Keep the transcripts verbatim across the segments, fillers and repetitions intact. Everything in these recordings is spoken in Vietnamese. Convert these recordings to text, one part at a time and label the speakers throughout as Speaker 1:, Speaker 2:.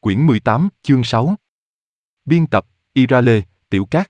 Speaker 1: Quyển mười tám, chương sáu. Biên tập, Irale, Tiểu Cát.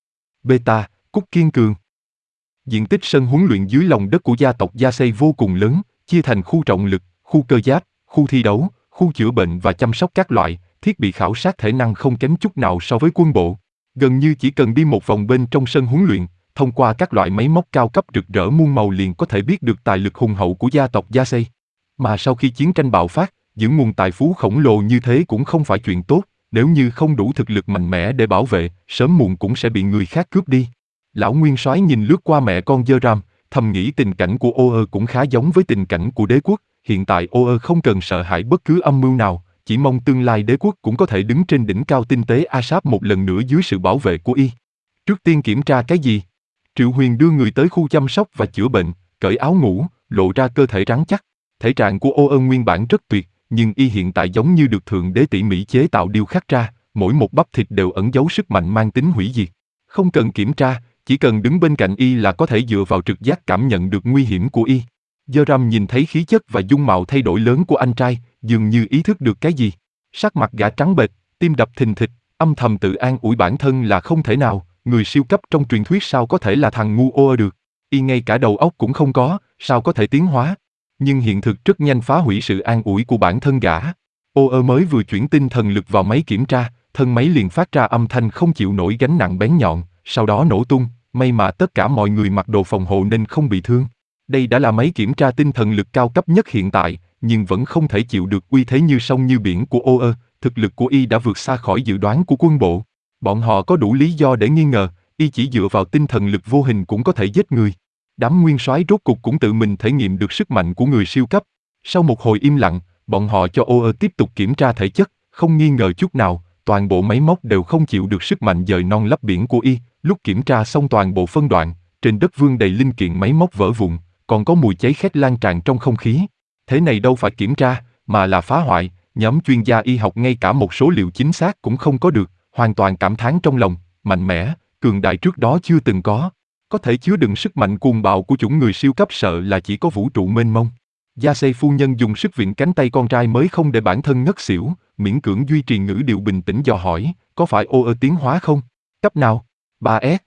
Speaker 1: Beta, Cúc Kiên Cường. Diện tích sân huấn luyện dưới lòng đất của gia tộc Yasei vô cùng lớn, chia thành khu trọng lực, khu cơ giáp, khu thi đấu, khu chữa bệnh và chăm sóc các loại, thiết bị khảo sát thể năng không kém chút nào so với quân bộ. Gần như chỉ cần đi một vòng bên trong sân huấn luyện, thông qua các loại máy móc cao cấp rực rỡ muôn màu liền có thể biết được tài lực hùng hậu của gia tộc Yasei. Mà sau khi chiến tranh bạo phát, giữ nguồn tài phú khổng lồ như thế cũng không phải chuyện tốt, nếu như không đủ thực lực mạnh mẽ để bảo vệ, sớm muộn cũng sẽ bị người khác cướp đi. Lão Nguyên Soái nhìn lướt qua mẹ con Yeram, thầm nghĩ tình cảnh của Ô-ơ cũng khá giống với tình cảnh của đế quốc, hiện tại Ô-ơ không cần sợ hãi bất cứ âm mưu nào, chỉ mong tương lai đế quốc cũng có thể đứng trên đỉnh cao tinh tế Asap một lần nữa dưới sự bảo vệ của y. Trước tiên kiểm tra cái gì? Triệu Huyền đưa người tới khu chăm sóc và chữa bệnh, cởi áo ngủ, lộ ra cơ thể rắn chắc. Thể trạng của Ô-ơ nguyên bản rất tuyệt, nhưng y hiện tại giống như được thượng đế tỉ mỉ chế tạo điêu khắc ra, mỗi một bắp thịt đều ẩn giấu sức mạnh mang tính hủy diệt. Không cần kiểm tra, chỉ cần đứng bên cạnh y là có thể dựa vào trực giác cảm nhận được nguy hiểm của y. Yeram nhìn thấy khí chất và dung mạo thay đổi lớn của anh trai, dường như ý thức được cái gì. Sắc mặt gã trắng bệch, tim đập thình thịch, âm thầm tự an ủi bản thân là không thể nào, người siêu cấp trong truyền thuyết sao có thể là thằng ngu Ô-ơ được. Y ngay cả đầu óc cũng không có, sao có thể tiến hóa. Nhưng hiện thực rất nhanh phá hủy sự an ủi của bản thân gã. Ô-ơ mới vừa chuyển tinh thần lực vào máy kiểm tra, thân máy liền phát ra âm thanh không chịu nổi gánh nặng bén nhọn, sau đó nổ tung, may mà tất cả mọi người mặc đồ phòng hộ nên không bị thương. Đây đã là máy kiểm tra tinh thần lực cao cấp nhất hiện tại, nhưng vẫn không thể chịu được uy thế như sông như biển của Ô-ơ, thực lực của y đã vượt xa khỏi dự đoán của quân bộ. Bọn họ có đủ lý do để nghi ngờ, y chỉ dựa vào tinh thần lực vô hình cũng có thể giết người. Đám nguyên soái rốt cục cũng tự mình thể nghiệm được sức mạnh của người siêu cấp. Sau một hồi im lặng, bọn họ cho Ô-ơ tiếp tục kiểm tra thể chất, không nghi ngờ chút nào, toàn bộ máy móc đều không chịu được sức mạnh dời non lấp biển của y. Lúc kiểm tra xong toàn bộ phân đoạn, trên đất vương đầy linh kiện máy móc vỡ vụn, còn có mùi cháy khét lan tràn trong không khí. Thế này đâu phải kiểm tra, mà là phá hoại. Nhóm chuyên gia y học ngay cả một số liệu chính xác cũng không có được, hoàn toàn cảm thán trong lòng, mạnh mẽ, cường đại trước đó chưa từng có. Có thể chứa đựng sức mạnh cuồng bạo của chủng người siêu cấp sợ là chỉ có vũ trụ mênh mông. Yasei phu nhân dùng sức vịn cánh tay con trai mới không để bản thân ngất xỉu, miễn cưỡng duy trì ngữ điệu bình tĩnh dò hỏi, có phải Ô-ơ tiến hóa không? Cấp nào? ba ét.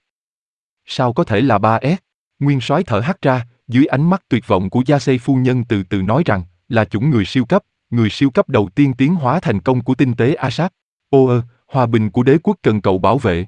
Speaker 1: Sao có thể là ba ét? Nguyên soái thở hắt ra, dưới ánh mắt tuyệt vọng của Yasei phu nhân từ từ nói rằng, là chủng người siêu cấp, người siêu cấp đầu tiên tiến hóa thành công của tinh tế Asap. Ô-ơ, hòa bình của đế quốc cần cậu bảo vệ.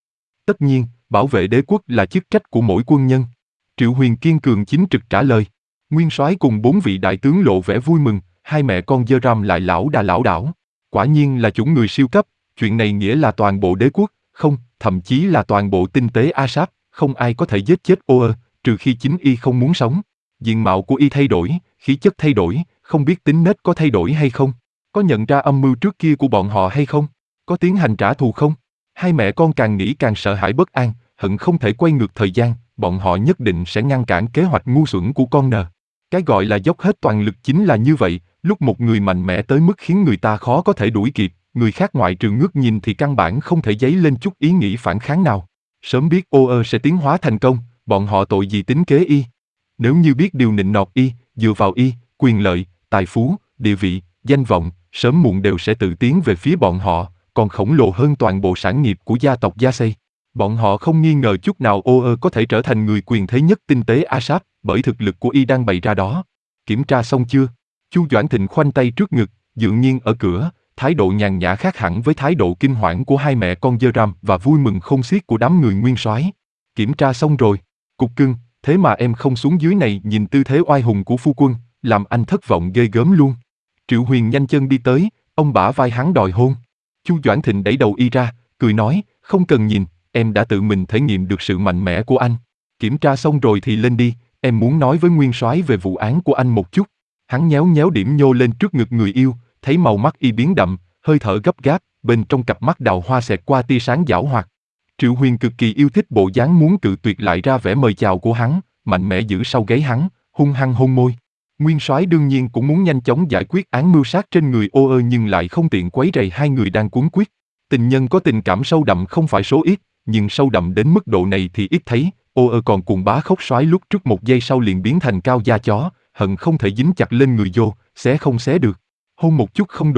Speaker 1: Tất nhiên, bảo vệ đế quốc là chức trách của mỗi quân nhân. Triệu Huyền kiên cường chính trực trả lời. Nguyên soái cùng bốn vị đại tướng lộ vẻ vui mừng, hai mẹ con Yeram lại lão đà lão đảo. Quả nhiên là chủng người siêu cấp, chuyện này nghĩa là toàn bộ đế quốc, không, thậm chí là toàn bộ tinh tế Asap, không ai có thể giết chết Ô-ơ, trừ khi chính y không muốn sống. Diện mạo của y thay đổi, khí chất thay đổi, không biết tính nết có thay đổi hay không? Có nhận ra âm mưu trước kia của bọn họ hay không? Có tiến hành trả thù không? Hai mẹ con càng nghĩ càng sợ hãi bất an, hận không thể quay ngược thời gian, bọn họ nhất định sẽ ngăn cản kế hoạch ngu xuẩn của con nờ. Cái gọi là dốc hết toàn lực chính là như vậy, lúc một người mạnh mẽ tới mức khiến người ta khó có thể đuổi kịp, người khác ngoại trừ ngước nhìn thì căn bản không thể dấy lên chút ý nghĩ phản kháng nào. Sớm biết Ô-ơ sẽ tiến hóa thành công, bọn họ tội gì tính kế y. Nếu như biết điều nịnh nọt y, dựa vào y, quyền lợi, tài phú, địa vị, danh vọng, sớm muộn đều sẽ tự tiến về phía bọn họ, còn khổng lồ hơn toàn bộ sản nghiệp của gia tộc Yasei. Bọn họ không nghi ngờ chút nào Ô-ơ có thể trở thành người quyền thế nhất tinh tế Asap, bởi thực lực của y đang bày ra đó. Kiểm tra xong chưa? Chu Doãn Thịnh khoanh tay trước ngực, dường nhiên ở cửa, thái độ nhàn nhã khác hẳn với thái độ kinh hoảng của hai mẹ con Yeram và vui mừng khôn xiết của đám người nguyên soái. Kiểm tra xong rồi. Cục cưng, thế mà em không xuống dưới này nhìn tư thế oai hùng của phu quân, làm anh thất vọng ghê gớm luôn. Triệu Huyền nhanh chân đi tới, ông bả vai hắn đòi hôn. Chu Doãn Thịnh đẩy đầu y ra, cười nói, không cần nhìn, em đã tự mình thể nghiệm được sự mạnh mẽ của anh. Kiểm tra xong rồi thì lên đi, em muốn nói với nguyên soái về vụ án của anh một chút. Hắn nhéo nhéo điểm nhô lên trước ngực người yêu, thấy màu mắt y biến đậm, hơi thở gấp gáp, bên trong cặp mắt đào hoa xẹt qua tia sáng giảo hoạt. Triệu Huyền cực kỳ yêu thích bộ dáng muốn cự tuyệt lại ra vẻ mời chào của hắn, mạnh mẽ giữ sau gáy hắn, hung hăng hôn môi. Nguyên soái đương nhiên cũng muốn nhanh chóng giải quyết án mưu sát trên người Ô-ơ nhưng lại không tiện quấy rầy hai người đang cuống quýt. Tình nhân có tình cảm sâu đậm không phải số ít, nhưng sâu đậm đến mức độ này thì ít thấy. Ô-ơ còn cùng bá khóc soái lúc trước một giây sau liền biến thành cao da chó, hận không thể dính chặt lên người vô, xé không xé được. Hôn một chút không đủ,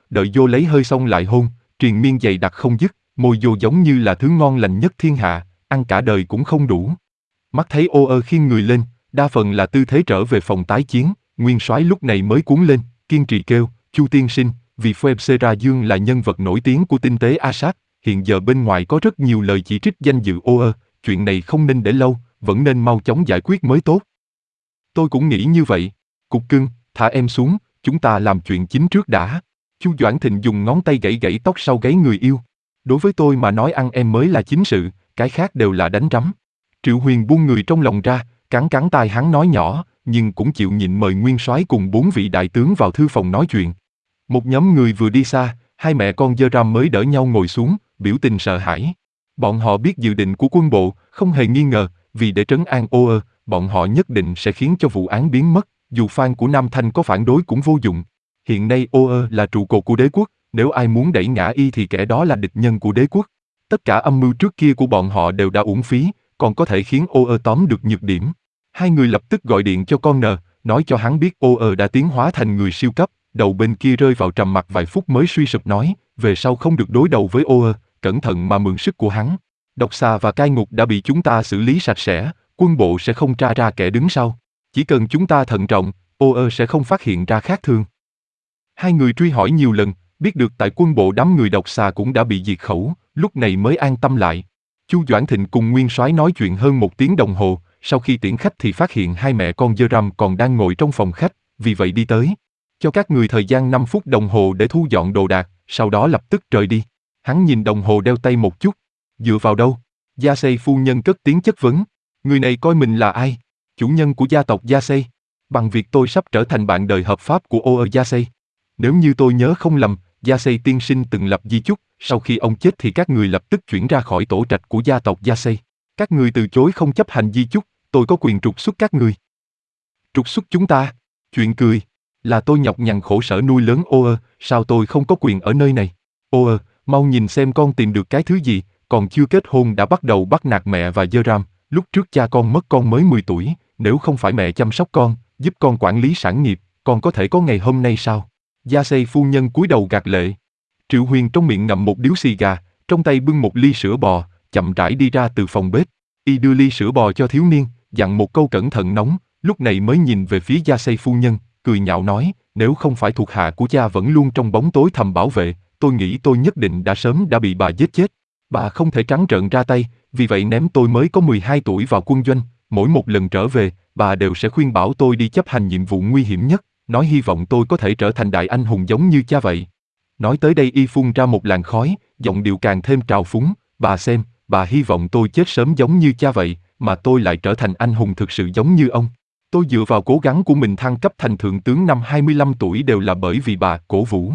Speaker 1: đợi vô lấy hơi xong lại hôn, triền miên dày đặc không dứt, môi vô giống như là thứ ngon lành nhất thiên hạ, ăn cả đời cũng không đủ. Mắt thấy ô ơ khiêng người lên, đa phần là tư thế trở về phòng tái chiến, nguyên soái lúc này mới cuốn lên, kiên trì kêu, Chu tiên sinh, vì Phoebsera Dương là nhân vật nổi tiếng của tinh tế Asap, hiện giờ bên ngoài có rất nhiều lời chỉ trích danh dự ô ơ, chuyện này không nên để lâu, vẫn nên mau chóng giải quyết mới tốt. Tôi cũng nghĩ như vậy. Cục cưng, thả em xuống, chúng ta làm chuyện chính trước đã. Chu Doãn Thịnh dùng ngón tay gãy gãy tóc sau gáy người yêu. Đối với tôi mà nói ăn em mới là chính sự, cái khác đều là đánh rắm. Triệu Huyền buông người trong lòng ra, cắn cắn tai hắn nói nhỏ, nhưng cũng chịu nhịn mời nguyên soái cùng bốn vị đại tướng vào thư phòng nói chuyện. Một nhóm người vừa đi xa, hai mẹ con Dơ-ram mới đỡ nhau ngồi xuống, biểu tình sợ hãi. Bọn họ biết dự định của quân bộ, không hề nghi ngờ, vì để trấn an ô ơ, bọn họ nhất định sẽ khiến cho vụ án biến mất, dù fan của Nam Thanh có phản đối cũng vô dụng. Hiện nay ô ơ là trụ cột của đế quốc, nếu ai muốn đẩy ngã y thì kẻ đó là địch nhân của đế quốc. Tất cả âm mưu trước kia của bọn họ đều đã uổng phí, còn có thể khiến ô ơ tóm được nhược điểm. Hai người lập tức gọi điện cho con N, nói cho hắn biết ô ơ đã tiến hóa thành người siêu cấp. Đầu bên kia rơi vào trầm mặc vài phút mới suy sụp nói, về sau không được đối đầu với ô ơ, cẩn thận mà mượn sức của hắn. Độc xà và cai ngục đã bị chúng ta xử lý sạch sẽ, quân bộ sẽ không tra ra kẻ đứng sau. Chỉ cần chúng ta thận trọng, ô ơ sẽ không phát hiện ra khác thường. Hai người truy hỏi nhiều lần, biết được tại quân bộ đám người độc xà cũng đã bị diệt khẩu, lúc này mới an tâm lại. Chu Doãn Thịnh cùng nguyên soái nói chuyện hơn một tiếng đồng hồ, sau khi tiễn khách thì phát hiện hai mẹ con Dơ-ram còn đang ngồi trong phòng khách, vì vậy đi tới. Cho các người thời gian năm phút đồng hồ để thu dọn đồ đạc, sau đó lập tức rời đi. Hắn nhìn đồng hồ đeo tay một chút. Dựa vào đâu? Gia Xây phu nhân cất tiếng chất vấn. Người này coi mình là ai? Chủ nhân của gia tộc Gia Xây. Bằng việc tôi sắp trở thành bạn đời hợp pháp của ô ơ Gia Xây. Nếu như tôi nhớ không lầm, Gia Xây tiên sinh từng lập di chúc, sau khi ông chết thì các người lập tức chuyển ra khỏi tổ trạch của gia tộc Gia Xây. Các người từ chối không chấp hành di chúc, tôi có quyền trục xuất các người. Trục xuất chúng ta? Chuyện cười. Là tôi nhọc nhằn khổ sở nuôi lớn ô ơ, sao tôi không có quyền ở nơi này? Ô ơ, mau nhìn xem con tìm được cái thứ gì, còn chưa kết hôn đã bắt đầu bắt nạt mẹ và Dơ-ram. Lúc trước cha con mất con mới mười tuổi, nếu không phải mẹ chăm sóc con, giúp con quản lý sản nghiệp, con có thể có ngày hôm nay sao? Gia Xây phu nhân cúi đầu gạt lệ. Triệu Huyền trong miệng ngậm một điếu xì gà, trong tay bưng một ly sữa bò, chậm rãi đi ra từ phòng bếp. Y đưa ly sữa bò cho thiếu niên, dặn một câu cẩn thận nóng, lúc này mới nhìn về phía Gia Xây phu nhân, cười nhạo nói, nếu không phải thuộc hạ của cha vẫn luôn trong bóng tối thầm bảo vệ, tôi nghĩ tôi nhất định đã sớm đã bị bà giết chết. Bà không thể trắng trợn ra tay, vì vậy ném tôi mới có mười hai tuổi vào quân doanh, mỗi một lần trở về, bà đều sẽ khuyên bảo tôi đi chấp hành nhiệm vụ nguy hiểm nhất, nói hy vọng tôi có thể trở thành đại anh hùng giống như cha vậy. Nói tới đây y phun ra một làn khói, giọng điệu càng thêm trào phúng, bà xem, bà hy vọng tôi chết sớm giống như cha vậy, mà tôi lại trở thành anh hùng thực sự giống như ông. Tôi dựa vào cố gắng của mình thăng cấp thành thượng tướng năm hai mươi lăm tuổi đều là bởi vì bà cổ vũ.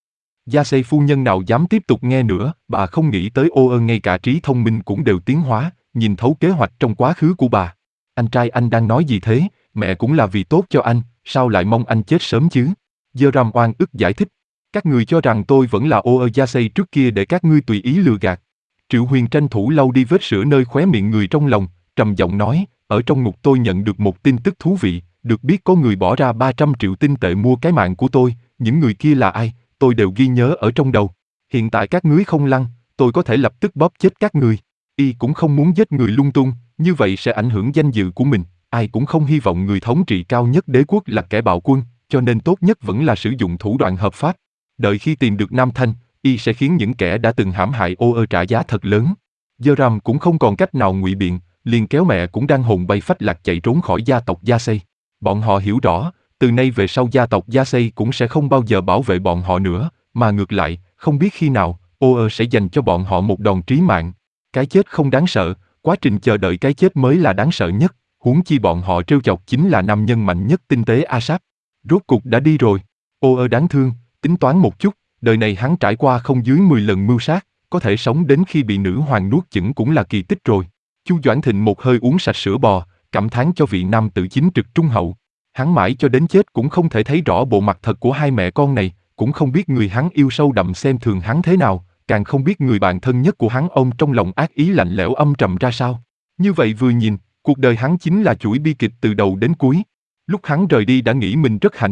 Speaker 1: Gia Xây phu nhân nào dám tiếp tục nghe nữa, bà không nghĩ tới ô ơ ngay cả trí thông minh cũng đều tiến hóa, nhìn thấu kế hoạch trong quá khứ của bà. Anh trai anh đang nói gì thế, mẹ cũng là vì tốt cho anh, sao lại mong anh chết sớm chứ? Dơ-ram oan ức giải thích. Các người cho rằng tôi vẫn là ô ơ Gia Xây trước kia để các ngươi tùy ý lừa gạt. Triệu Huyền tranh thủ lau đi vết sữa nơi khóe miệng người trong lòng, trầm giọng nói, ở trong ngục tôi nhận được một tin tức thú vị, được biết có người bỏ ra ba trăm triệu tinh tệ mua cái mạng của tôi, những người kia là ai, tôi đều ghi nhớ ở trong đầu. Hiện tại các ngươi không lăn, tôi có thể lập tức bóp chết các người. Y cũng không muốn giết người lung tung, như vậy sẽ ảnh hưởng danh dự của mình, ai cũng không hy vọng người thống trị cao nhất đế quốc là kẻ bạo quân, cho nên tốt nhất vẫn là sử dụng thủ đoạn hợp pháp. Đợi khi tìm được Nam Thanh, Y sẽ khiến những kẻ đã từng hãm hại ô ơ trả giá thật lớn. Dơ-ram cũng không còn cách nào ngụy biện, liền kéo mẹ cũng đang hồn bay phách lạc chạy trốn khỏi gia tộc Gia Xây. Bọn họ hiểu rõ, từ nay về sau gia tộc Gia Xây cũng sẽ không bao giờ bảo vệ bọn họ nữa, mà ngược lại, không biết khi nào, ô ơ sẽ dành cho bọn họ một đòn trí mạng. Cái chết không đáng sợ, quá trình chờ đợi cái chết mới là đáng sợ nhất, huống chi bọn họ trêu chọc chính là nam nhân mạnh nhất tinh tế Asap. Rốt cục đã đi rồi, ô ơ đáng thương, tính toán một chút, đời này hắn trải qua không dưới mười lần mưu sát, có thể sống đến khi bị nữ hoàng nuốt chửng cũng là kỳ tích rồi. Chu Doãn Thịnh một hơi uống sạch sữa bò, cảm thán cho vị nam tử chính trực trung hậu. Hắn mãi cho đến chết cũng không thể thấy rõ bộ mặt thật của hai mẹ con này, cũng không biết người hắn yêu sâu đậm xem thường hắn thế nào, càng không biết người bạn thân nhất của hắn ôm trong lòng ác ý lạnh lẽo âm trầm ra sao. Như vậy vừa nhìn, cuộc đời hắn chính là chuỗi bi kịch từ đầu đến cuối. Lúc hắn rời đi đã nghĩ mình rất hạnh phúc,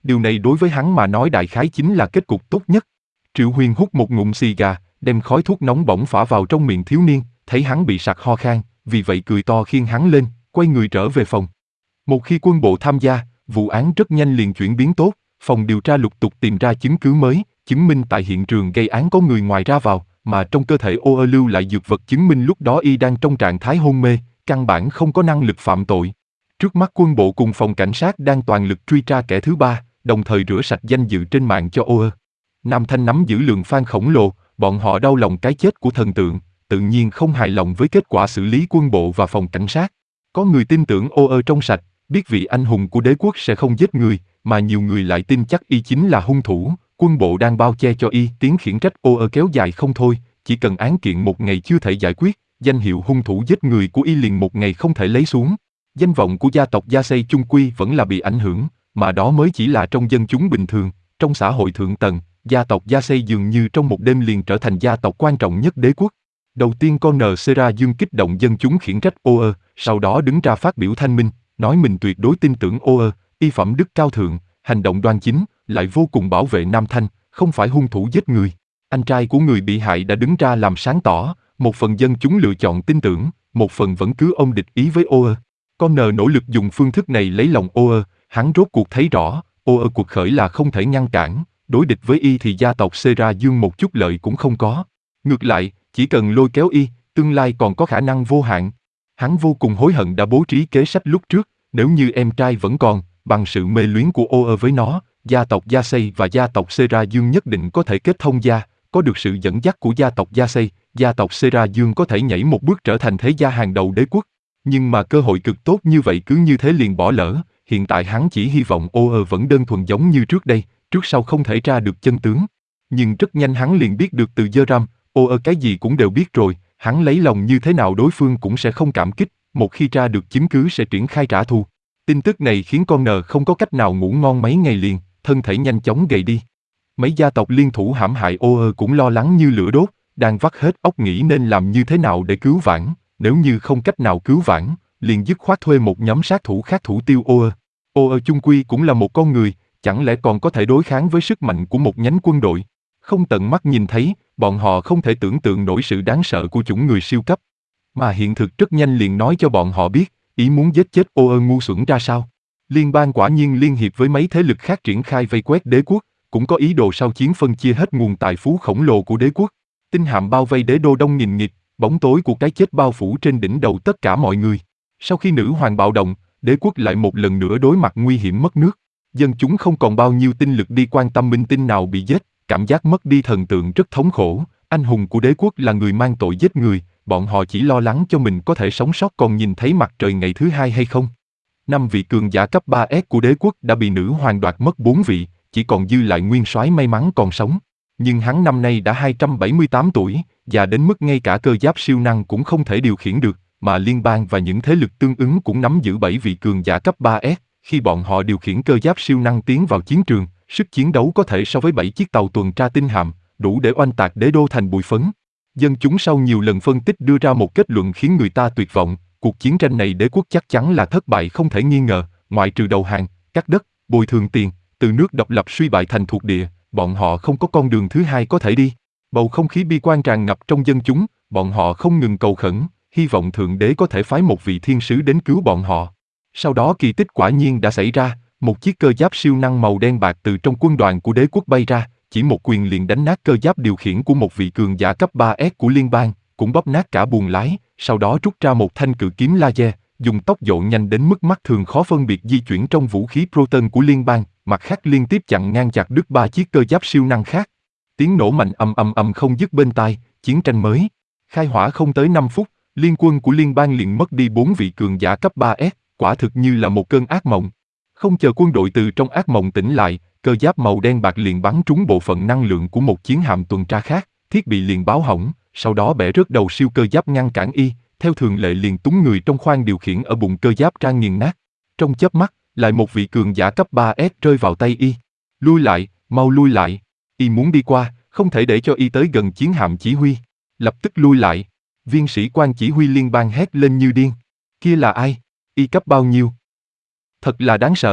Speaker 1: điều này đối với hắn mà nói đại khái chính là kết cục tốt nhất. Triệu Huyền hút một ngụm xì gà, đem khói thuốc nóng bỏng phả vào trong miệng thiếu niên, thấy hắn bị sặc ho khan, vì vậy cười to khiêng hắn lên, quay người trở về phòng. Một khi quân bộ tham gia, vụ án rất nhanh liền chuyển biến tốt, phòng điều tra lục tục tìm ra chứng cứ mới, chứng minh tại hiện trường gây án có người ngoài ra vào, mà trong cơ thể Ô Ơ lưu lại dược vật chứng minh lúc đó y đang trong trạng thái hôn mê, căn bản không có năng lực phạm tội. Trước mắt quân bộ cùng phòng cảnh sát đang toàn lực truy tra kẻ thứ ba, đồng thời rửa sạch danh dự trên mạng cho Ô Ơ. Nam Thanh nắm giữ lượng fan khổng lồ, bọn họ đau lòng cái chết của thần tượng, tự nhiên không hài lòng với kết quả xử lý quân bộ và phòng cảnh sát. Có người tin tưởng Ô Ơ trong sạch, biết vị anh hùng của đế quốc sẽ không giết người, mà nhiều người lại tin chắc y chính là hung thủ. Quân bộ đang bao che cho y, tiếng khiển trách Ô Ơ kéo dài không thôi, chỉ cần án kiện một ngày chưa thể giải quyết, danh hiệu hung thủ giết người của y liền một ngày không thể lấy xuống. Danh vọng của gia tộc Yasei chung quy vẫn là bị ảnh hưởng, mà đó mới chỉ là trong dân chúng bình thường. Trong xã hội thượng tầng, gia tộc Yasei dường như trong một đêm liền trở thành gia tộc quan trọng nhất đế quốc. Đầu tiên con nờ Sera Dương kích động dân chúng khiển trách Ô Ơ, sau đó đứng ra phát biểu thanh minh, nói mình tuyệt đối tin tưởng Ô Ơ, y phẩm đức cao thượng, hành động đoan chính, lại vô cùng bảo vệ Nam Thanh, không phải hung thủ giết người. Anh trai của người bị hại đã đứng ra làm sáng tỏ, một phần dân chúng lựa chọn tin tưởng, một phần vẫn cứ ôm địch ý với Ô Ơ. Con nờ nỗ lực dùng phương thức này lấy lòng Ô Ơ, hắn rốt cuộc thấy rõ, Ô Ơ cuộc khởi là không thể ngăn cản, đối địch với y thì gia tộc Sera Dương một chút lợi cũng không có. Ngược lại, chỉ cần lôi kéo y, tương lai còn có khả năng vô hạn. Hắn vô cùng hối hận đã bố trí kế sách lúc trước, nếu như em trai vẫn còn, bằng sự mê luyến của Ô Ơ với nó, gia tộc Yasei và gia tộc Sera Dương nhất định có thể kết thông gia, có được sự dẫn dắt của gia tộc Yasei, gia tộc Sera Dương có thể nhảy một bước trở thành thế gia hàng đầu đế quốc. Nhưng mà cơ hội cực tốt như vậy cứ như thế liền bỏ lỡ, hiện tại hắn chỉ hy vọng Ô Ơ vẫn đơn thuần giống như trước đây, trước sau không thể tra được chân tướng. Nhưng rất nhanh hắn liền biết được từ Yeram, Ô Ơ cái gì cũng đều biết rồi, hắn lấy lòng như thế nào đối phương cũng sẽ không cảm kích, một khi tra được chứng cứ sẽ triển khai trả thù. Tin tức này khiến con nờ không có cách nào ngủ ngon mấy ngày liền, thân thể nhanh chóng gầy đi. Mấy gia tộc liên thủ hãm hại Ô Ơ cũng lo lắng như lửa đốt, đang vắt hết óc nghĩ nên làm như thế nào để cứu vãn, nếu như không cách nào cứu vãn, liền dứt khoát thuê một nhóm sát thủ khác thủ tiêu Ô Ơ. Ô Ơ chung quy cũng là một con người, chẳng lẽ còn có thể đối kháng với sức mạnh của một nhánh quân đội? Không tận mắt nhìn thấy, bọn họ không thể tưởng tượng nổi sự đáng sợ của chủng người siêu cấp. Mà hiện thực rất nhanh liền nói cho bọn họ biết, ý muốn giết chết Ô Ơ ngu xuẩn ra sao. Liên bang quả nhiên liên hiệp với mấy thế lực khác triển khai vây quét đế quốc, cũng có ý đồ sau chiến phân chia hết nguồn tài phú khổng lồ của đế quốc. Tinh hạm bao vây đế đô đông nghìn nghịt, bóng tối của cái chết bao phủ trên đỉnh đầu tất cả mọi người. Sau khi nữ hoàng bạo động, đế quốc lại một lần nữa đối mặt nguy hiểm mất nước. Dân chúng không còn bao nhiêu tinh lực đi quan tâm minh tinh nào bị giết, cảm giác mất đi thần tượng rất thống khổ. Anh hùng của đế quốc là người mang tội giết người, bọn họ chỉ lo lắng cho mình có thể sống sót còn nhìn thấy mặt trời ngày thứ hai hay không. Năm vị cường giả cấp ba S của đế quốc đã bị nữ hoàng đoạt mất bốn vị, chỉ còn dư lại nguyên soái may mắn còn sống. Nhưng hắn năm nay đã hai trăm bảy mươi tám tuổi, già đến mức ngay cả cơ giáp siêu năng cũng không thể điều khiển được, mà liên bang và những thế lực tương ứng cũng nắm giữ bảy vị cường giả cấp ba S. Khi bọn họ điều khiển cơ giáp siêu năng tiến vào chiến trường, sức chiến đấu có thể so với bảy chiếc tàu tuần tra tinh hạm, đủ để oanh tạc đế đô thành bụi phấn. Dân chúng sau nhiều lần phân tích đưa ra một kết luận khiến người ta tuyệt vọng, cuộc chiến tranh này đế quốc chắc chắn là thất bại không thể nghi ngờ, ngoại trừ đầu hàng, cắt đất, bồi thường tiền, từ nước độc lập suy bại thành thuộc địa, bọn họ không có con đường thứ hai có thể đi. Bầu không khí bi quan tràn ngập trong dân chúng, bọn họ không ngừng cầu khẩn, hy vọng Thượng Đế có thể phái một vị thiên sứ đến cứu bọn họ. Sau đó kỳ tích quả nhiên đã xảy ra, một chiếc cơ giáp siêu năng màu đen bạc từ trong quân đoàn của đế quốc bay ra, chỉ một quyền liền đánh nát cơ giáp điều khiển của một vị cường giả cấp ba S của liên bang, cũng bóp nát cả buồng lái, sau đó rút ra một thanh cự kiếm laser, dùng tốc độ nhanh đến mức mắt thường khó phân biệt di chuyển trong vũ khí proton của liên bang, mặt khác liên tiếp chặn ngang chặt đứt ba chiếc cơ giáp siêu năng khác. Tiếng nổ mạnh ầm ầm ầm không dứt bên tai, chiến tranh mới. Khai hỏa không tới năm phút, liên quân của liên bang liền mất đi bốn vị cường giả cấp ba S, quả thực như là một cơn ác mộng. Không chờ quân đội từ trong ác mộng tỉnh lại, cơ giáp màu đen bạc liền bắn trúng bộ phận năng lượng của một chiến hạm tuần tra khác, thiết bị liền báo hỏng, sau đó bẻ rớt đầu siêu cơ giáp ngăn cản y, theo thường lệ liền túng người trong khoang điều khiển ở bụng cơ giáp ra nghiền nát. Trong chớp mắt, lại một vị cường giả cấp ba S rơi vào tay y. Lui lại, mau lui lại. Y muốn đi qua, không thể để cho y tới gần chiến hạm chỉ huy. Lập tức lui lại. Viên sĩ quan chỉ huy liên bang hét lên như điên. Kia là ai? Y cấp bao nhiêu? Thật là đáng sợ.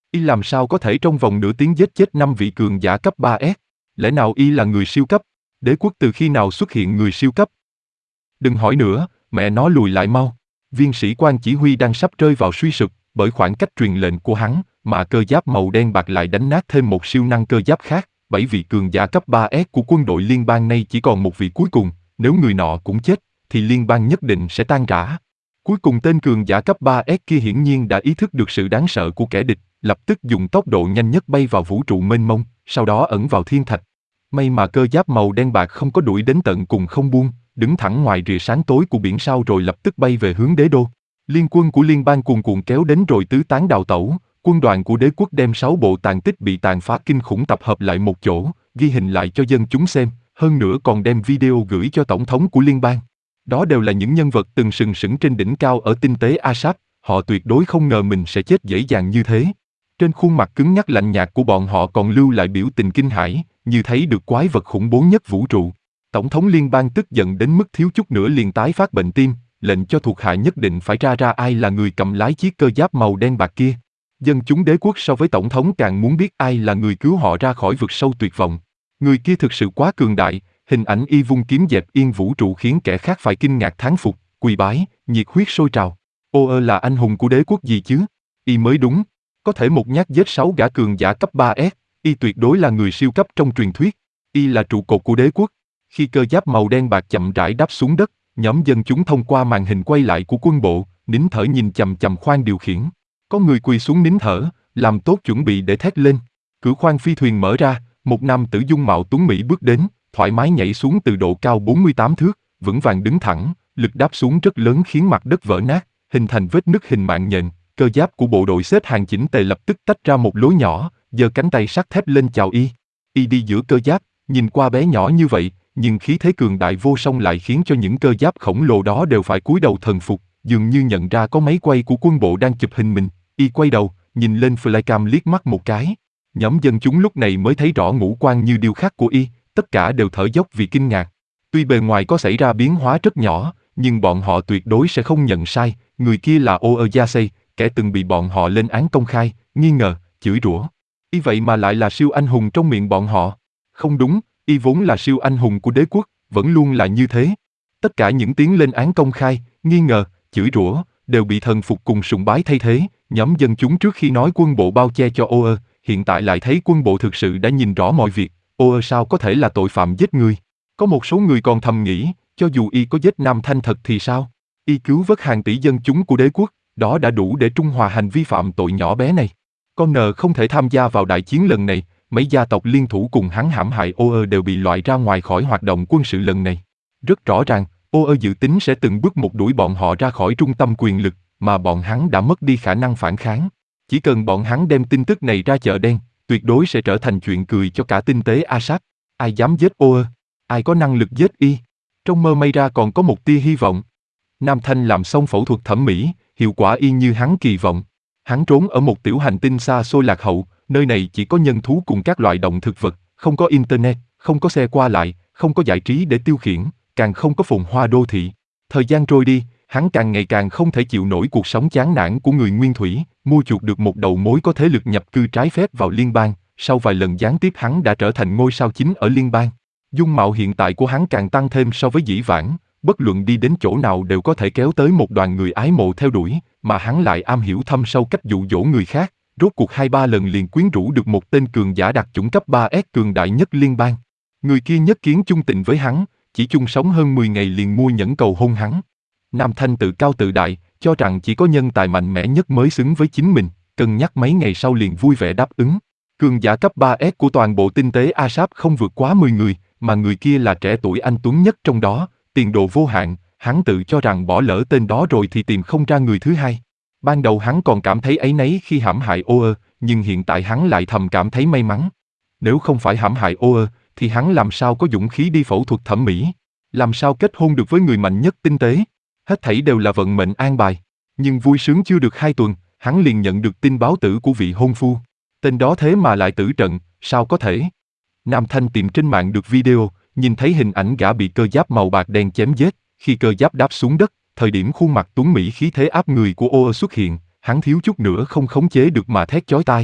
Speaker 1: Y làm sao có thể trong vòng nửa tiếng giết chết năm vị cường giả cấp ba S? Lẽ nào Y là người siêu cấp? Đế quốc từ khi nào xuất hiện người siêu cấp? Đừng hỏi nữa, mẹ nó lùi lại mau. Viên sĩ quan chỉ huy đang sắp rơi vào suy sụp, bởi khoảng cách truyền lệnh của hắn, mà cơ giáp màu đen bạc lại đánh nát thêm một siêu năng cơ giáp khác. Bảy vị cường giả cấp ba S của quân đội liên bang nay chỉ còn một vị cuối cùng, nếu người nọ cũng chết, thì liên bang nhất định sẽ tan rã. Cuối cùng tên cường giả cấp ba S kia hiển nhiên đã ý thức được sự đáng sợ của kẻ địch, lập tức dùng tốc độ nhanh nhất bay vào vũ trụ mênh mông, sau đó ẩn vào thiên thạch. May mà cơ giáp màu đen bạc không có đuổi đến tận cùng không buông, đứng thẳng ngoài rìa sáng tối của biển sao rồi lập tức bay về hướng đế đô. Liên quân của liên bang cuồn cuộn kéo đến rồi tứ tán đào tẩu, quân đoàn của đế quốc đem sáu bộ tàn tích bị tàn phá kinh khủng tập hợp lại một chỗ, ghi hình lại cho dân chúng xem, hơn nữa còn đem video gửi cho tổng thống của liên bang. Đó đều là những nhân vật từng sừng sững trên đỉnh cao ở tinh tế Asap, họ tuyệt đối không ngờ mình sẽ chết dễ dàng như thế. Trên khuôn mặt cứng nhắc lạnh nhạt của bọn họ còn lưu lại biểu tình kinh hãi, như thấy được quái vật khủng bố nhất vũ trụ. Tổng thống liên bang tức giận đến mức thiếu chút nữa liền tái phát bệnh tim, lệnh cho thuộc hạ nhất định phải tra ra ai là người cầm lái chiếc cơ giáp màu đen bạc kia. Dân chúng đế quốc so với tổng thống càng muốn biết ai là người cứu họ ra khỏi vực sâu tuyệt vọng. Người kia thực sự quá cường đại, hình ảnh y vung kiếm dẹp yên vũ trụ khiến kẻ khác phải kinh ngạc thán phục, quỳ bái, nhiệt huyết sôi trào. Ô ơ là anh hùng của đế quốc gì chứ? Y mới đúng. Có thể một nhát giết sáu gã cường giả cấp ba S, y tuyệt đối là người siêu cấp trong truyền thuyết. Y là trụ cột của đế quốc. Khi cơ giáp màu đen bạc chậm rãi đáp xuống đất, nhóm dân chúng thông qua màn hình quay lại của quân bộ, nín thở nhìn chằm chằm khoang điều khiển. Có người quỳ xuống nín thở, làm tốt chuẩn bị để thét lên. Cửa khoang phi thuyền mở ra, một nam tử dung mạo tuấn mỹ bước đến, thoải mái nhảy xuống từ độ cao bốn mươi tám thước, vững vàng đứng thẳng, lực đáp xuống rất lớn khiến mặt đất vỡ nát, hình thành vết nứt hình mạng nhện. Cơ giáp của bộ đội xếp hàng chỉnh tề lập tức tách ra một lối nhỏ, giơ cánh tay sắt thép lên chào y. Y đi giữa cơ giáp, nhìn qua bé nhỏ như vậy, nhưng khí thế cường đại vô song lại khiến cho những cơ giáp khổng lồ đó đều phải cúi đầu thần phục, dường như nhận ra có máy quay của quân bộ đang chụp hình mình. Y quay đầu, nhìn lên flycam liếc mắt một cái. Nhóm dân chúng lúc này mới thấy rõ ngũ quan như điêu khắc của y, tất cả đều thở dốc vì kinh ngạc. Tuy bề ngoài có xảy ra biến hóa rất nhỏ, nhưng bọn họ tuyệt đối sẽ không nhận sai, người kia là Ô ơ Yasei, kẻ từng bị bọn họ lên án công khai, nghi ngờ, chửi rủa. Y vậy mà lại là siêu anh hùng trong miệng bọn họ. Không đúng, y vốn là siêu anh hùng của đế quốc, vẫn luôn là như thế. Tất cả những tiếng lên án công khai, nghi ngờ, chửi rủa, đều bị thần phục cùng sùng bái thay thế. Nhóm dân chúng trước khi nói quân bộ bao che cho Ô ơ, hiện tại lại thấy quân bộ thực sự đã nhìn rõ mọi việc. Ô ơ sao có thể là tội phạm giết người? Có một số người còn thầm nghĩ, cho dù y có giết Nam Thanh thật thì sao? Y cứu vớt hàng tỷ dân chúng của đế quốc, đó đã đủ để trung hòa hành vi phạm tội nhỏ bé này. Con nờ không thể tham gia vào đại chiến lần này, mấy gia tộc liên thủ cùng hắn hãm hại Ô ơ đều bị loại ra ngoài khỏi hoạt động quân sự lần này. Rất rõ ràng, Ô ơ dự tính sẽ từng bước một đuổi bọn họ ra khỏi trung tâm quyền lực, mà bọn hắn đã mất đi khả năng phản kháng. Chỉ cần bọn hắn đem tin tức này ra chợ đen, tuyệt đối sẽ trở thành chuyện cười cho cả tinh tế Asap. Ai dám giết Ô ơ? Ai có năng lực giết y? Trong mơ may ra còn có một tia hy vọng. Nam Thanh làm xong phẫu thuật thẩm mỹ, hiệu quả y như hắn kỳ vọng. Hắn trốn ở một tiểu hành tinh xa xôi lạc hậu, nơi này chỉ có nhân thú cùng các loại động thực vật, không có internet, không có xe qua lại, không có giải trí để tiêu khiển, càng không có phồn hoa đô thị. Thời gian trôi đi, hắn càng ngày càng không thể chịu nổi cuộc sống chán nản của người nguyên thủy, mua chuộc được một đầu mối có thế lực nhập cư trái phép vào liên bang, sau vài lần gián tiếp hắn đã trở thành ngôi sao chính ở liên bang. Dung mạo hiện tại của hắn càng tăng thêm so với dĩ vãng, bất luận đi đến chỗ nào đều có thể kéo tới một đoàn người ái mộ theo đuổi, mà hắn lại am hiểu thâm sâu cách dụ dỗ người khác, rốt cuộc hai ba lần liền quyến rũ được một tên cường giả đặc chủng cấp ba S cường đại nhất liên bang. Người kia nhất kiến chung tình với hắn, chỉ chung sống hơn mười ngày liền mua nhẫn cầu hôn hắn. Nam Thanh tự cao tự đại, cho rằng chỉ có nhân tài mạnh mẽ nhất mới xứng với chính mình, cân nhắc mấy ngày sau liền vui vẻ đáp ứng. Cường giả cấp ba S của toàn bộ tinh tế Asap không vượt quá mười người, mà người kia là trẻ tuổi anh tuấn nhất trong đó, tiền đồ vô hạn, hắn tự cho rằng bỏ lỡ tên đó rồi thì tìm không ra người thứ hai. Ban đầu hắn còn cảm thấy áy náy khi hãm hại Ô ơ, nhưng hiện tại hắn lại thầm cảm thấy may mắn. Nếu không phải hãm hại Ô ơ, thì hắn làm sao có dũng khí đi phẫu thuật thẩm mỹ, làm sao kết hôn được với người mạnh nhất tinh tế. Hết thảy đều là vận mệnh an bài. Nhưng vui sướng chưa được hai tuần, hắn liền nhận được tin báo tử của vị hôn phu. Tên đó thế mà lại tử trận, sao có thể? Nam Thanh tìm trên mạng được video, nhìn thấy hình ảnh gã bị cơ giáp màu bạc đen chém giết. Khi cơ giáp đáp xuống đất, thời điểm khuôn mặt tuấn mỹ khí thế áp người của Ô ơ xuất hiện, hắn thiếu chút nữa không khống chế được mà thét chói tai.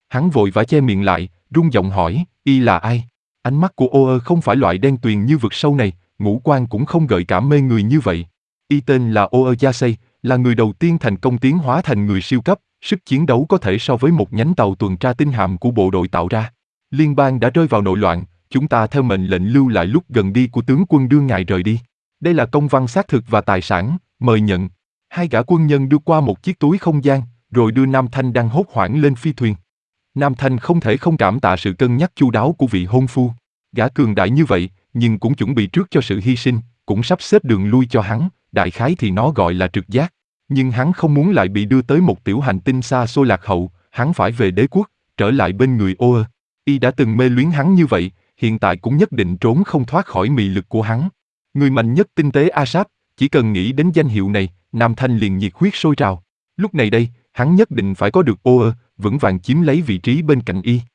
Speaker 1: Hắn vội vã che miệng lại, run giọng hỏi, y là ai? Ánh mắt của ô ơ không phải loại đen tuyền như vực sâu này, ngũ quan cũng không gợi cảm mê người như vậy. Y tên là ô ơ Yasei, là người đầu tiên thành công tiến hóa thành người siêu cấp, sức chiến đấu có thể so với một nhánh tàu tuần tra tinh hạm của bộ đội tạo ra. Liên bang đã rơi vào nội loạn, chúng ta theo mệnh lệnh lưu lại lúc gần đi của tướng quân đưa ngài rời đi. Đây là công văn xác thực và tài sản, mời nhận. Hai gã quân nhân đưa qua một chiếc túi không gian, rồi đưa Nam Thanh đang hốt hoảng lên phi thuyền. Nam Thanh không thể không cảm tạ sự cân nhắc chu đáo của vị hôn phu. Gã cường đại như vậy, nhưng cũng chuẩn bị trước cho sự hy sinh, cũng sắp xếp đường lui cho hắn, đại khái thì nó gọi là trực giác. Nhưng hắn không muốn lại bị đưa tới một tiểu hành tinh xa xôi lạc hậu, hắn phải về đế quốc, trở lại bên người ô ơ. Y đã từng mê luyến hắn như vậy, hiện tại cũng nhất định trốn không thoát khỏi mị lực của hắn. Người mạnh nhất tinh tế Asap, chỉ cần nghĩ đến danh hiệu này, Nam Thanh liền nhiệt huyết sôi trào. Lúc này đây, hắn nhất định phải có được ô ơ, vững vàng chiếm lấy vị trí bên cạnh y.